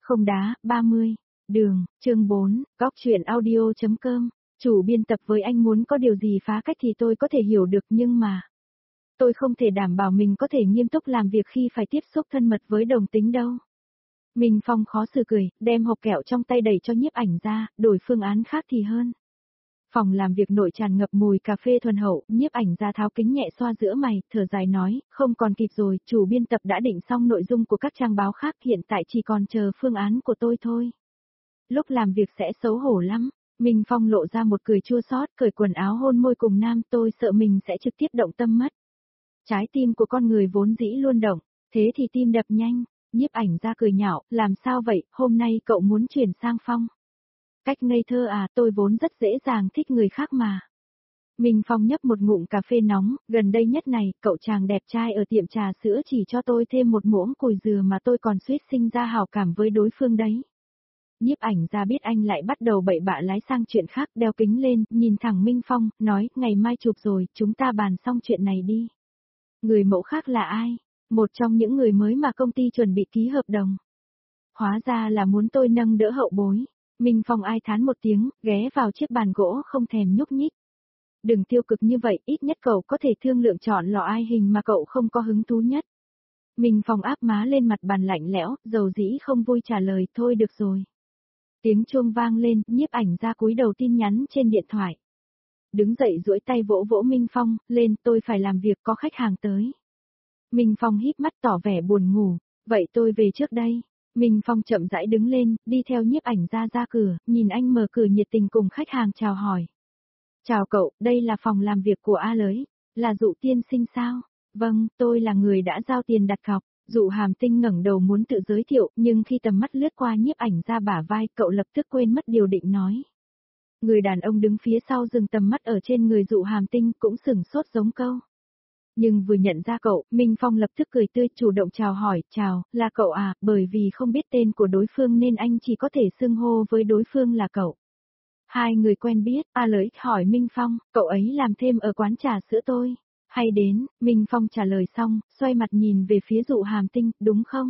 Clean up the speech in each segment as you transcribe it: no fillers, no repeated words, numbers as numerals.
Không đá, 30. Đường, chương 4, góc truyện audio.com. Chủ biên tập với anh muốn có điều gì phá cách thì tôi có thể hiểu được nhưng mà tôi không thể đảm bảo mình có thể nghiêm túc làm việc khi phải tiếp xúc thân mật với đồng tính đâu. Minh Phong khó xử cười, đem hộp kẹo trong tay đẩy cho nhiếp ảnh ra, đổi phương án khác thì hơn. Phòng làm việc nội tràn ngập mùi cà phê thuần hậu, nhiếp ảnh ra tháo kính nhẹ xoa giữa mày, thở dài nói, không còn kịp rồi, chủ biên tập đã định xong nội dung của các trang báo khác, hiện tại chỉ còn chờ phương án của tôi thôi. Lúc làm việc sẽ xấu hổ lắm. Minh Phong lộ ra một cười chua xót, cởi quần áo hôn môi cùng nam, tôi sợ mình sẽ trực tiếp động tâm mất. Trái tim của con người vốn dĩ luôn động, thế thì tim đập nhanh. Nhiếp ảnh ra cười nhạo, làm sao vậy, hôm nay cậu muốn chuyển sang Phong. Cách ngây thơ à, tôi vốn rất dễ dàng thích người khác mà. Minh Phong nhấp một ngụm cà phê nóng, gần đây nhất này, cậu chàng đẹp trai ở tiệm trà sữa chỉ cho tôi thêm một muỗng cùi dừa mà tôi còn suýt sinh ra hảo cảm với đối phương đấy. Nhiếp ảnh ra biết anh lại bắt đầu bậy bạ lái sang chuyện khác, đeo kính lên, nhìn thẳng Minh Phong, nói, ngày mai chụp rồi, chúng ta bàn xong chuyện này đi. Người mẫu khác là ai? Một trong những người mới mà công ty chuẩn bị ký hợp đồng. Hóa ra là muốn tôi nâng đỡ hậu bối. Minh Phong ai thán một tiếng, ghé vào chiếc bàn gỗ không thèm nhúc nhích. Đừng tiêu cực như vậy, ít nhất cậu có thể thương lượng chọn lọ ai hình mà cậu không có hứng thú nhất. Minh Phong áp má lên mặt bàn lạnh lẽo, dầu dĩ không vui trả lời, thôi được rồi. Tiếng chuông vang lên, nhiếp ảnh ra cúi đầu tin nhắn trên điện thoại. Đứng dậy duỗi tay vỗ vỗ Minh Phong, lên, tôi phải làm việc, có khách hàng tới. Minh Phong híp mắt tỏ vẻ buồn ngủ, vậy tôi về trước đây. Minh Phong chậm rãi đứng lên, đi theo nhiếp ảnh ra cửa, nhìn anh mở cửa nhiệt tình cùng khách hàng chào hỏi. Chào cậu, đây là phòng làm việc của A Lới, là Dụ tiên sinh sao? Vâng, tôi là người đã giao tiền đặt cọc. Dụ Hàm Tinh ngẩng đầu muốn tự giới thiệu, nhưng khi tầm mắt lướt qua nhiếp ảnh ra bả vai, cậu lập tức quên mất điều định nói. Người đàn ông đứng phía sau dừng tầm mắt ở trên người Dụ Hàm Tinh cũng sửng sốt giống câu. Nhưng vừa nhận ra cậu, Minh Phong lập tức cười tươi chủ động chào hỏi, chào, là cậu à, bởi vì không biết tên của đối phương nên anh chỉ có thể xưng hô với đối phương là cậu. Hai người quen biết, A Lới hỏi Minh Phong, cậu ấy làm thêm ở quán trà sữa tôi. Hay đến, Minh Phong trả lời xong, xoay mặt nhìn về phía Dụ Hàm Tinh, đúng không?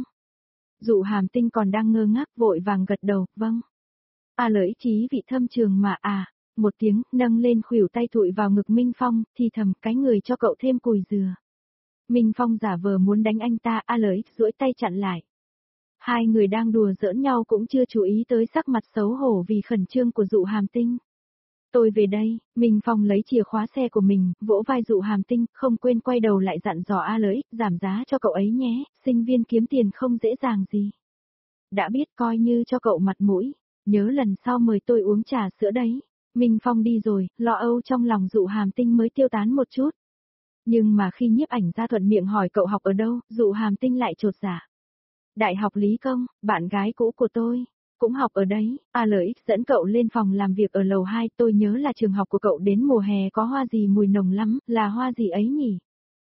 Dụ Hàm Tinh còn đang ngơ ngác vội vàng gật đầu, vâng. A Lới trí vị thâm trường mà à, một tiếng, nâng lên khuỷu tay thụi vào ngực Minh Phong, thì thầm cái người cho cậu thêm cùi dừa. Minh Phong giả vờ muốn đánh anh ta, A Lới duỗi tay chặn lại. Hai người đang đùa giỡn nhau cũng chưa chú ý tới sắc mặt xấu hổ vì khẩn trương của Dụ Hàm Tinh. Tôi về đây, Minh Phong lấy chìa khóa xe của mình, vỗ vai Dụ Hàm Tinh, không quên quay đầu lại dặn dò A Lới, giảm giá cho cậu ấy nhé, sinh viên kiếm tiền không dễ dàng gì. Đã biết coi như cho cậu mặt mũi, nhớ lần sau mời tôi uống trà sữa đấy. Minh Phong đi rồi, lo âu trong lòng Dụ Hàm Tinh mới tiêu tán một chút. Nhưng mà khi nhiếp ảnh ra thuận miệng hỏi cậu học ở đâu, Dụ Hàm Tinh lại chột dạ. Đại học Lý Công, bạn gái cũ của tôi. Cũng học ở đấy, A Lợi dẫn cậu lên phòng làm việc ở lầu 2, tôi nhớ là trường học của cậu đến mùa hè có hoa gì mùi nồng lắm, là hoa gì ấy nhỉ?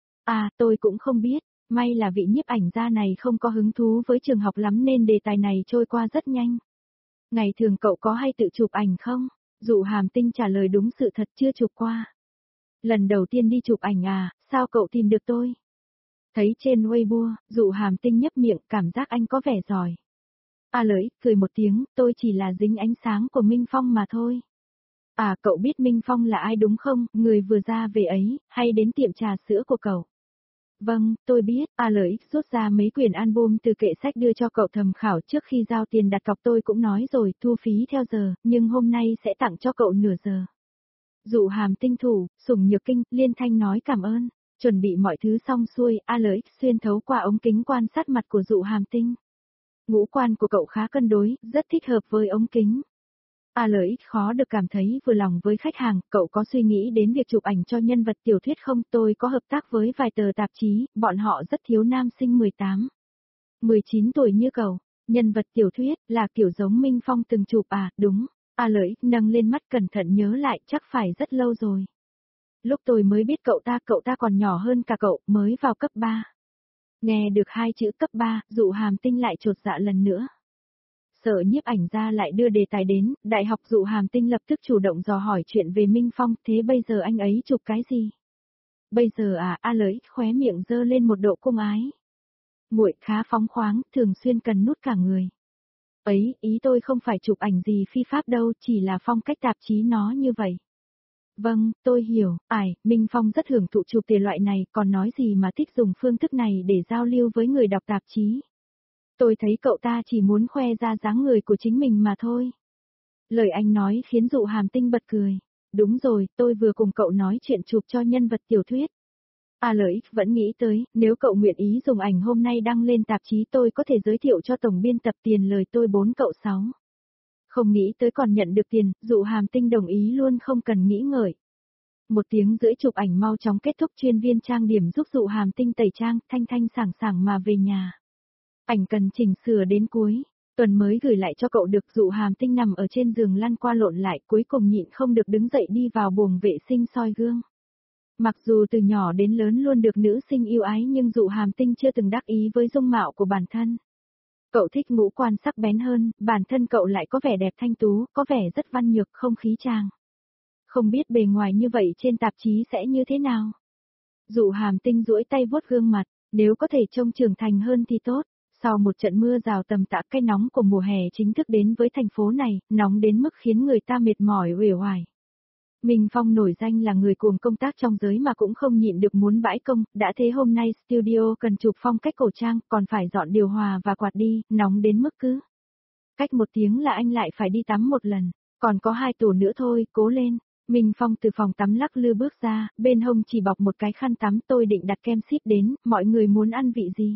À, tôi cũng không biết, may là vị nhiếp ảnh gia này không có hứng thú với trường học lắm nên đề tài này trôi qua rất nhanh. Ngày thường cậu có hay tự chụp ảnh không? Dụ Hàm Tinh trả lời đúng sự thật chưa chụp qua. Lần đầu tiên đi chụp ảnh à, sao cậu tìm được tôi? Thấy trên Weibo, Dụ Hàm Tinh nhấp miệng, cảm giác anh có vẻ giỏi. A Lới, cười một tiếng, tôi chỉ là dính ánh sáng của Minh Phong mà thôi. À, cậu biết Minh Phong là ai đúng không, người vừa ra về ấy, hay đến tiệm trà sữa của cậu? Vâng, tôi biết, A Lới rút ra mấy quyển album từ kệ sách đưa cho cậu tham khảo trước khi giao tiền đặt cọc tôi cũng nói rồi, thu phí theo giờ, nhưng hôm nay sẽ tặng cho cậu nửa giờ. Dụ Hàm Tinh thủ, Sủng Nhược Kinh, liên thanh nói cảm ơn, chuẩn bị mọi thứ xong xuôi, A Lới xuyên thấu qua ống kính quan sát mặt của Dụ Hàm Tinh. Ngũ quan của cậu khá cân đối, rất thích hợp với ống kính. A Lợi khó được cảm thấy vừa lòng với khách hàng, cậu có suy nghĩ đến việc chụp ảnh cho nhân vật tiểu thuyết không? Tôi có hợp tác với vài tờ tạp chí, bọn họ rất thiếu nam sinh 18, 19 tuổi như cậu. Nhân vật tiểu thuyết là kiểu giống Minh Phong từng chụp à, đúng. A Lợi nâng lên mắt cẩn thận nhớ lại, chắc phải rất lâu rồi. Lúc tôi mới biết cậu ta còn nhỏ hơn cả cậu, mới vào cấp 3. Nghe được hai chữ cấp 3, Dụ Hàm Tinh lại chột dạ lần nữa. Sợ nhiếp ảnh ra lại đưa đề tài đến, đại học Dụ Hàm Tinh lập tức chủ động dò hỏi chuyện về Minh Phong, thế bây giờ anh ấy chụp cái gì? Bây giờ à, A Lới khóe miệng dơ lên một độ cung ái. Muội khá phóng khoáng, thường xuyên cần nút cả người. Ấy, ý tôi không phải chụp ảnh gì phi pháp đâu, chỉ là phong cách tạp chí nó như vậy. Vâng, tôi hiểu, Minh Phong rất hưởng thụ chụp thể loại này, còn nói gì mà thích dùng phương thức này để giao lưu với người đọc tạp chí. Tôi thấy cậu ta chỉ muốn khoe ra dáng người của chính mình mà thôi. Lời anh nói khiến Dụ Hàm Tinh bật cười. Đúng rồi, tôi vừa cùng cậu nói chuyện chụp cho nhân vật tiểu thuyết. Lợi vẫn nghĩ tới, nếu cậu nguyện ý dùng ảnh hôm nay đăng lên tạp chí tôi có thể giới thiệu cho tổng biên tập tiền lời tôi 4 cậu 6. Không nghĩ tới còn nhận được tiền, Dụ Hàm Tinh đồng ý luôn không cần nghĩ ngợi. 1 tiếng rưỡi chụp ảnh mau chóng kết thúc, chuyên viên trang điểm giúp Dụ Hàm Tinh tẩy trang, thanh thanh sảng sảng mà về nhà. Ảnh cần chỉnh sửa đến cuối, tuần mới gửi lại cho cậu được. Dụ Hàm Tinh nằm ở trên giường lăn qua lộn lại, cuối cùng nhịn không được đứng dậy đi vào buồng vệ sinh soi gương. Mặc dù từ nhỏ đến lớn luôn được nữ sinh yêu ái nhưng Dụ Hàm Tinh chưa từng đắc ý với dung mạo của bản thân. Cậu thích ngũ quan sắc bén hơn, bản thân cậu lại có vẻ đẹp thanh tú, có vẻ rất văn nhược, không khí chàng. Không biết bề ngoài như vậy trên tạp chí sẽ như thế nào. Dụ Hàm Tinh duỗi tay vuốt gương mặt, nếu có thể trông trưởng thành hơn thì tốt. Sau một trận mưa rào tầm tã, cái nóng của mùa hè chính thức đến với thành phố này, nóng đến mức khiến người ta mệt mỏi uể oải. Minh Phong nổi danh là người cuồng công tác trong giới mà cũng không nhịn được muốn bãi công, đã thế hôm nay studio cần chụp phong cách cổ trang, còn phải dọn điều hòa và quạt đi, nóng đến mức cứ. Cách 1 tiếng là anh lại phải đi tắm 1 lần, còn có 2 tủ nữa thôi, cố lên. Minh Phong từ phòng tắm lắc lư bước ra, bên hông chỉ bọc một cái khăn tắm. Tôi định đặt kem ship đến, mọi người muốn ăn vị gì?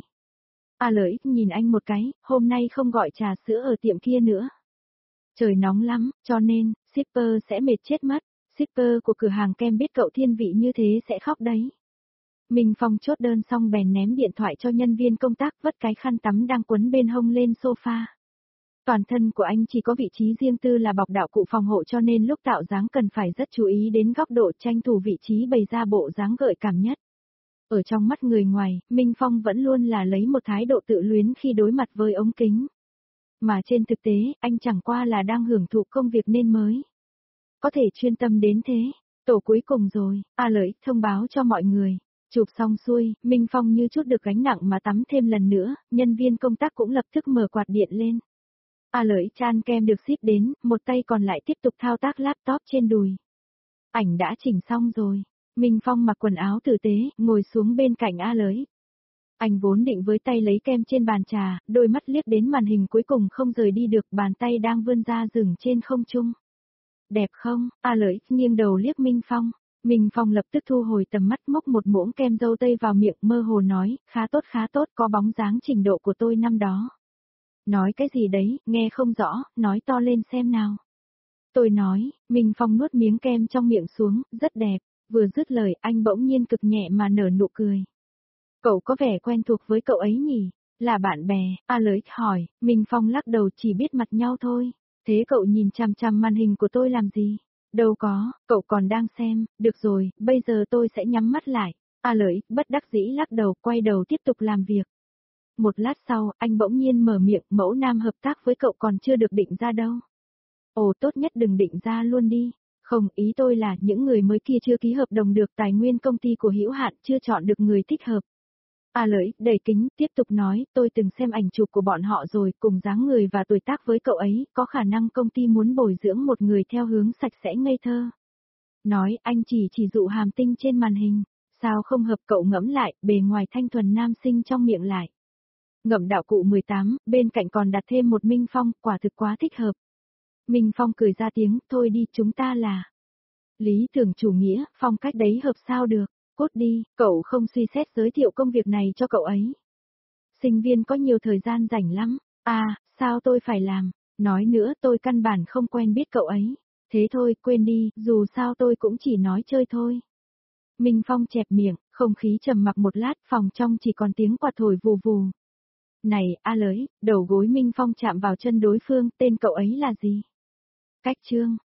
Lợi nhìn anh một cái, hôm nay không gọi trà sữa ở tiệm kia nữa. Trời nóng lắm, cho nên, shipper sẽ mệt chết mất. Shipper của cửa hàng kem biết cậu thiên vị như thế sẽ khóc đấy. Minh Phong chốt đơn xong bèn ném điện thoại cho nhân viên công tác, vất cái khăn tắm đang quấn bên hông lên sofa. Toàn thân của anh chỉ có vị trí riêng tư là bọc đạo cụ phòng hộ, cho nên lúc tạo dáng cần phải rất chú ý đến góc độ, tranh thủ vị trí bày ra bộ dáng gợi cảm nhất. Ở trong mắt người ngoài, Minh Phong vẫn luôn là lấy một thái độ tự luyến khi đối mặt với ống kính. Mà trên thực tế, anh chẳng qua là đang hưởng thụ công việc nên mới có thể chuyên tâm đến thế. Tổ cuối cùng rồi, Lợi thông báo cho mọi người. Chụp xong xuôi, Minh Phong như chút được gánh nặng mà tắm thêm lần nữa, nhân viên công tác cũng lập tức mở quạt điện lên. Lợi chan kem được ship đến, một tay còn lại tiếp tục thao tác laptop trên đùi. Ảnh đã chỉnh xong rồi. Minh Phong mặc quần áo tử tế, ngồi xuống bên cạnh Lợi. Anh vốn định với tay lấy kem trên bàn trà, đôi mắt liếc đến màn hình cuối cùng không rời đi được, bàn tay đang vươn ra dừng trên không trung. Đẹp không? Lợi nghiêng đầu liếc Minh Phong. Minh Phong lập tức thu hồi tầm mắt, móc một muỗng kem dâu tây vào miệng, mơ hồ nói, khá tốt, có bóng dáng trình độ của tôi năm đó. Nói cái gì đấy, nghe không rõ, nói to lên xem nào. Tôi nói, Minh Phong nuốt miếng kem trong miệng xuống, rất đẹp. Vừa dứt lời, anh bỗng nhiên cực nhẹ mà nở nụ cười. Cậu có vẻ quen thuộc với cậu ấy nhỉ? Là bạn bè? Lợi hỏi. Minh Phong lắc đầu, chỉ biết mặt nhau thôi. Thế cậu nhìn chằm chằm màn hình của tôi làm gì? Đâu có, cậu còn đang xem. Được rồi, bây giờ tôi sẽ nhắm mắt lại. Lợi bất đắc dĩ lắc đầu, quay đầu tiếp tục làm việc. Một lát sau, anh bỗng nhiên mở miệng, Mẫu Nam hợp tác với cậu còn chưa được định ra đâu. Ồ, tốt nhất đừng định ra luôn đi. Không, ý tôi là những người mới kia chưa ký hợp đồng được tài nguyên công ty của Hữu Hạn, chưa chọn được người thích hợp. Lợi đẩy kính, tiếp tục nói, tôi từng xem ảnh chụp của bọn họ rồi, cùng dáng người và tuổi tác với cậu ấy, có khả năng công ty muốn bồi dưỡng một người theo hướng sạch sẽ ngây thơ. Nói, anh chỉ Dụ Hàm Tinh trên màn hình, sao không hợp? Cậu ngẫm lại, bề ngoài thanh thuần nam sinh trong miệng lại. Ngậm đạo cụ 18, bên cạnh còn đặt thêm một Minh Phong, quả thực quá thích hợp. Minh Phong cười ra tiếng, thôi đi, chúng ta là lý tưởng chủ nghĩa, phong cách đấy hợp sao được. Cốt đi, cậu không suy xét giới thiệu công việc này cho cậu ấy. Sinh viên có nhiều thời gian rảnh lắm. Sao tôi phải làm? Nói nữa, tôi căn bản không quen biết cậu ấy. Thế thôi, quên đi, dù sao tôi cũng chỉ nói chơi thôi. Minh Phong chẹp miệng, không khí trầm mặc một lát, phòng trong chỉ còn tiếng quạt thổi vù vù. Này, Lợi, đầu gối Minh Phong chạm vào chân đối phương, tên cậu ấy là gì? Cách Trương.